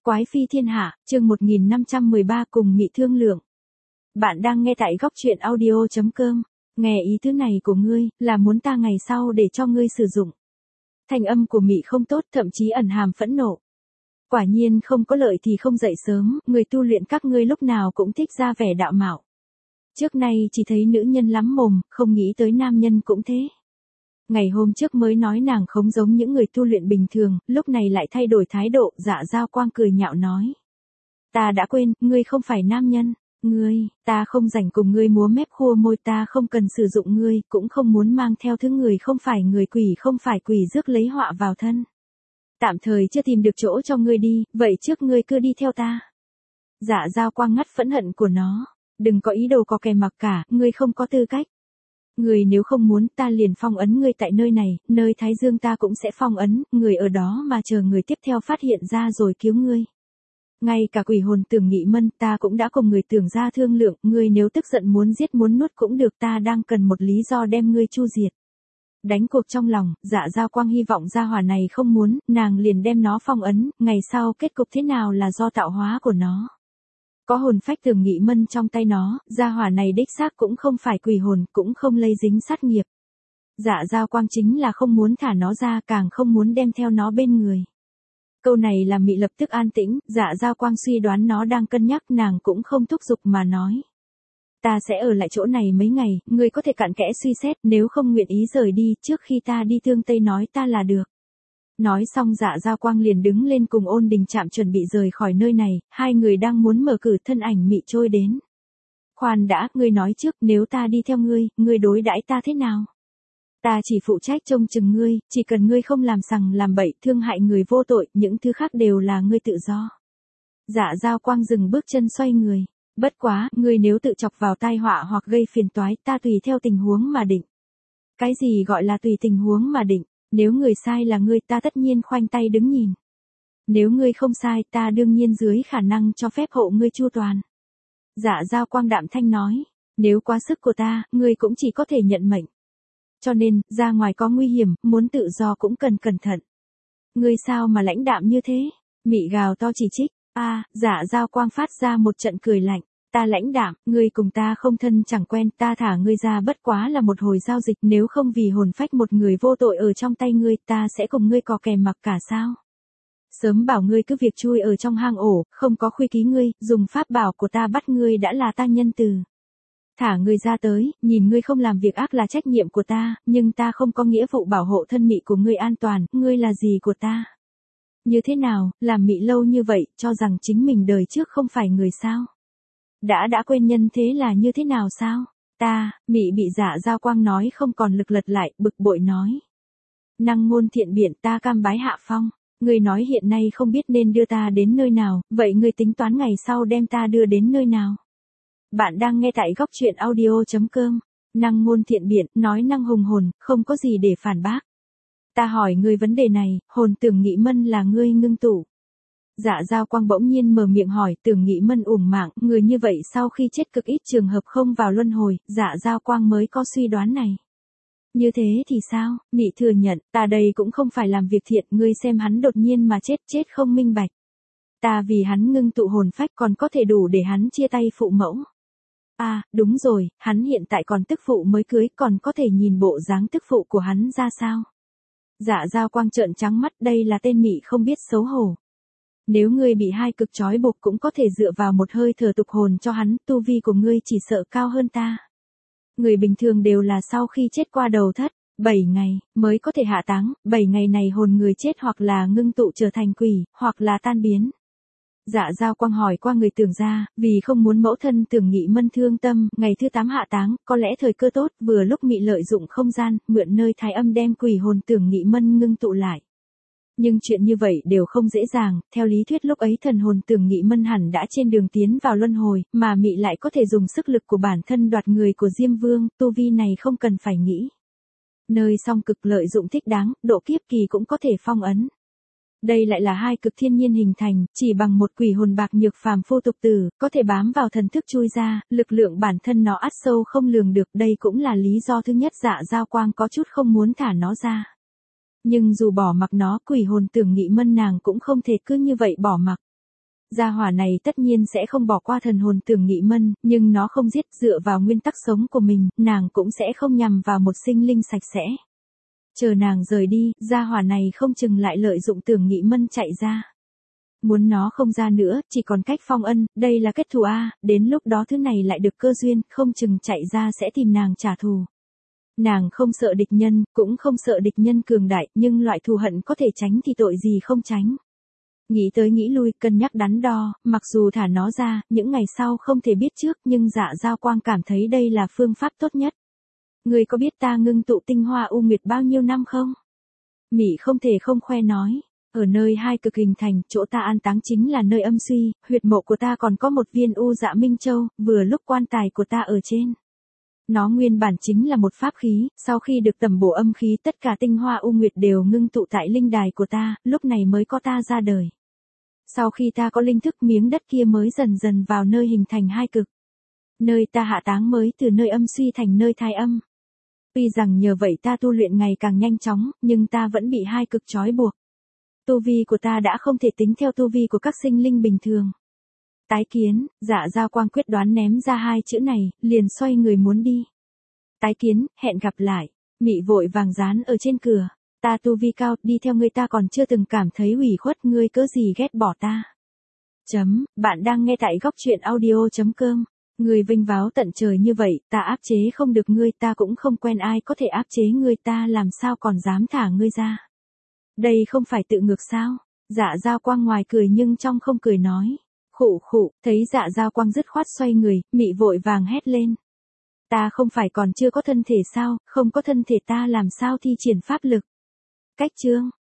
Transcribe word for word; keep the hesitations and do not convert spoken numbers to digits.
Quái phi thiên hạ, chương một nghìn năm trăm mười ba cùng Mị thương lượng. Bạn đang nghe tại góc truyện audio chấm com. Nghe ý thứ này của ngươi, là muốn ta ngày sau để cho ngươi sử dụng. Thanh âm của Mị không tốt, thậm chí ẩn hàm phẫn nộ. Quả nhiên không có lợi thì không dậy sớm, người tu luyện các ngươi lúc nào cũng thích ra vẻ đạo mạo. Trước nay chỉ thấy nữ nhân lắm mồm, không nghĩ tới nam nhân cũng thế. Ngày hôm trước mới nói nàng không giống những người tu luyện bình thường, lúc này lại thay đổi thái độ. Dạ Dao Quang cười nhạo nói. Ta đã quên, ngươi không phải nam nhân. Ngươi, ta không rảnh cùng ngươi múa mép khua môi, ta không cần sử dụng ngươi, cũng không muốn mang theo thứ người không phải người, quỷ không phải quỷ rước lấy họa vào thân. Tạm thời chưa tìm được chỗ cho ngươi đi, vậy trước ngươi cứ đi theo ta. Dạ Dao Quang ngắt phẫn hận của nó. Đừng có ý đồ có kè mặc cả, ngươi không có tư cách. Người nếu không muốn, ta liền phong ấn ngươi tại nơi này, nơi Thái Dương ta cũng sẽ phong ấn, người ở đó mà chờ người tiếp theo phát hiện ra rồi cứu ngươi. Ngay cả quỷ hồn Tưởng Nghị Mân ta cũng đã cùng người Tưởng ra thương lượng, ngươi nếu tức giận muốn giết muốn nuốt cũng được, ta đang cần một lý do đem ngươi chu diệt. Đánh cuộc trong lòng, Dạ Dao Quang hy vọng gia hỏa này không muốn, nàng liền đem nó phong ấn, ngày sau kết cục thế nào là do tạo hóa của nó. Có hồn phách Tưởng Nghị Mân trong tay nó, gia hỏa này đích xác cũng không phải quỷ hồn, cũng không lây dính sát nghiệp. Dạ Dao Quang chính là không muốn thả nó ra, càng không muốn đem theo nó bên người. Câu này làm Mị lập tức an tĩnh. Dạ Dao Quang suy đoán nó đang cân nhắc, nàng cũng không thúc giục mà nói. Ta sẽ ở lại chỗ này mấy ngày, ngươi có thể cặn kẽ suy xét, nếu không nguyện ý rời đi, trước khi ta đi Thương Tây nói ta là được. Nói xong Dạ Dao Quang liền đứng lên cùng Ôn Đình Trạm chuẩn bị rời khỏi nơi này, hai người đang muốn mở cử, thân ảnh Mị trôi đến. Khoan đã, ngươi nói trước, nếu ta đi theo ngươi, ngươi đối đãi ta thế nào? Ta chỉ phụ trách trông chừng ngươi, chỉ cần ngươi không làm sằng làm bậy, thương hại người vô tội, những thứ khác đều là ngươi tự do. Dạ Dao Quang dừng bước chân xoay người. Bất quá, ngươi nếu tự chọc vào tai họa hoặc gây phiền toái, ta tùy theo tình huống mà định. Cái gì gọi là tùy tình huống mà định? Nếu người sai là ngươi, ta tất nhiên khoanh tay đứng nhìn. Nếu ngươi không sai, ta đương nhiên dưới khả năng cho phép hộ ngươi chu toàn. Dạ Dao Quang đạm thanh nói. Nếu quá sức của ta, ngươi cũng chỉ có thể nhận mệnh. Cho nên, ra ngoài có nguy hiểm, muốn tự do cũng cần cẩn thận. Ngươi sao mà lãnh đạm như thế? Mị gào to chỉ trích. A, à, Dạ Dao Quang phát ra một trận cười lạnh. Ta lãnh đạm, ngươi cùng ta không thân chẳng quen, ta thả ngươi ra bất quá là một hồi giao dịch, nếu không vì hồn phách một người vô tội ở trong tay ngươi, ta sẽ cùng ngươi cò kè mặc cả sao? Sớm bảo ngươi cứ việc chui ở trong hang ổ, không có khuy ký ngươi, dùng pháp bảo của ta bắt ngươi đã là ta nhân từ. Thả ngươi ra tới, nhìn ngươi không làm việc ác là trách nhiệm của ta, nhưng ta không có nghĩa vụ bảo hộ thân Mị của ngươi an toàn, ngươi là gì của ta? Như thế nào, làm Mị lâu như vậy, cho rằng chính mình đời trước không phải người sao? Đã đã quên nhân thế là như thế nào sao? Ta, Mị bị Dạ Dao Quang nói không còn lực lật lại, bực bội nói. Năng ngôn thiện biện, ta cam bái hạ phong. Ngươi nói hiện nay không biết nên đưa ta đến nơi nào, vậy ngươi tính toán ngày sau đem ta đưa đến nơi nào? Bạn đang nghe tại góc truyện audio chấm com. Năng ngôn thiện biện, nói năng hùng hồn, không có gì để phản bác. Ta hỏi ngươi vấn đề này, hồn Tưởng Nghị Mân là ngươi ngưng tụ. Dạ Dao Quang bỗng nhiên mở miệng hỏi. Tưởng Nghị Mân uổng mạng, người như vậy sau khi chết cực ít trường hợp không vào luân hồi, Dạ Dao Quang mới có suy đoán này. Như thế thì sao? Mị thừa nhận, ta đây cũng không phải làm việc thiện, ngươi xem hắn đột nhiên mà chết, chết không minh bạch. Ta vì hắn ngưng tụ hồn phách còn có thể đủ để hắn chia tay phụ mẫu. À, đúng rồi, hắn hiện tại còn tức phụ mới cưới, còn có thể nhìn bộ dáng tức phụ của hắn ra sao? Dạ Dao Quang trợn trắng mắt, đây là tên Mị không biết xấu hổ. Nếu ngươi bị hai cực trói buộc cũng có thể dựa vào một hơi thở tục hồn cho hắn, tu vi của ngươi chỉ sợ cao hơn ta. Người bình thường đều là sau khi chết qua đầu thất, bảy ngày, mới có thể hạ táng, bảy ngày này hồn người chết hoặc là ngưng tụ trở thành quỷ, hoặc là tan biến. Dạ Dao Quang hỏi qua người Tưởng ra, vì không muốn mẫu thân Tưởng Nghị Mân thương tâm, ngày thứ tám hạ táng, có lẽ thời cơ tốt, vừa lúc Mị lợi dụng không gian, mượn nơi thái âm đem quỷ hồn Tưởng Nghị Mân ngưng tụ lại. Nhưng chuyện như vậy đều không dễ dàng, theo lý thuyết lúc ấy thần hồn Tưởng Nghị Mân hẳn đã trên đường tiến vào luân hồi, mà Mị lại có thể dùng sức lực của bản thân đoạt người của Diêm Vương, tu vi này không cần phải nghĩ. Nơi song cực lợi dụng thích đáng, độ kiếp kỳ cũng có thể phong ấn. Đây lại là hai cực thiên nhiên hình thành, chỉ bằng một quỷ hồn bạc nhược phàm phu tục tử, có thể bám vào thần thức chui ra, lực lượng bản thân nó ắt sâu không lường được, đây cũng là lý do thứ nhất Dạ Dao Quang có chút không muốn thả nó ra. Nhưng dù bỏ mặc nó, quỷ hồn Tưởng Nghị Mân nàng cũng không thể cứ như vậy bỏ mặc. Gia hỏa này tất nhiên sẽ không bỏ qua thần hồn Tưởng Nghị Mân, nhưng nó không giết, dựa vào nguyên tắc sống của mình, nàng cũng sẽ không nhằm vào một sinh linh sạch sẽ. Chờ nàng rời đi, gia hỏa này không chừng lại lợi dụng Tưởng Nghị Mân chạy ra. Muốn nó không ra nữa, chỉ còn cách phong ân, đây là kết thù a, đến lúc đó thứ này lại được cơ duyên, không chừng chạy ra sẽ tìm nàng trả thù. Nàng không sợ địch nhân, cũng không sợ địch nhân cường đại, nhưng loại thù hận có thể tránh thì tội gì không tránh. Nghĩ tới nghĩ lui, cân nhắc đắn đo, mặc dù thả nó ra, những ngày sau không thể biết trước, nhưng Dạ Giao Quang cảm thấy đây là phương pháp tốt nhất. Ngươi có biết ta ngưng tụ tinh hoa u nguyệt bao nhiêu năm không? Mị không thể không khoe nói. Ở nơi hai cực hình thành, chỗ ta an táng chính là nơi âm suy, huyệt mộ của ta còn có một viên u dạ minh châu, vừa lúc quan tài của ta ở trên. Nó nguyên bản chính là một pháp khí, sau khi được tẩm bổ âm khí tất cả tinh hoa u nguyệt đều ngưng tụ tại linh đài của ta, lúc này mới có ta ra đời. Sau khi ta có linh thức miếng đất kia mới dần dần vào nơi hình thành hai cực. Nơi ta hạ táng mới từ nơi âm suy thành nơi thai âm. Tuy rằng nhờ vậy ta tu luyện ngày càng nhanh chóng, nhưng ta vẫn bị hai cực trói buộc. Tu vi của ta đã không thể tính theo tu vi của các sinh linh bình thường. Tái kiến, Dạ Giao Quang quyết đoán ném ra hai chữ này, liền xoay người muốn đi. Tái kiến, hẹn gặp lại. Mị vội vàng dán ở trên cửa. Ta tu vi cao, đi theo ngươi ta còn chưa từng cảm thấy ủy khuất, ngươi cớ gì ghét bỏ ta. Chấm, bạn đang nghe tại góc truyện audio chấm com. Ngươi vinh váo tận trời như vậy, ta áp chế không được ngươi, ta cũng không quen ai có thể áp chế ngươi, ta làm sao còn dám thả ngươi ra. Đây không phải tự ngược sao? Dạ Giao Quang ngoài cười nhưng trong không cười nói. Khụ khụ, thấy Dạ Giao Quang dứt khoát xoay người, Mị vội vàng hét lên. Ta không phải còn chưa có thân thể sao, không có thân thể ta làm sao thi triển pháp lực. Cách chương.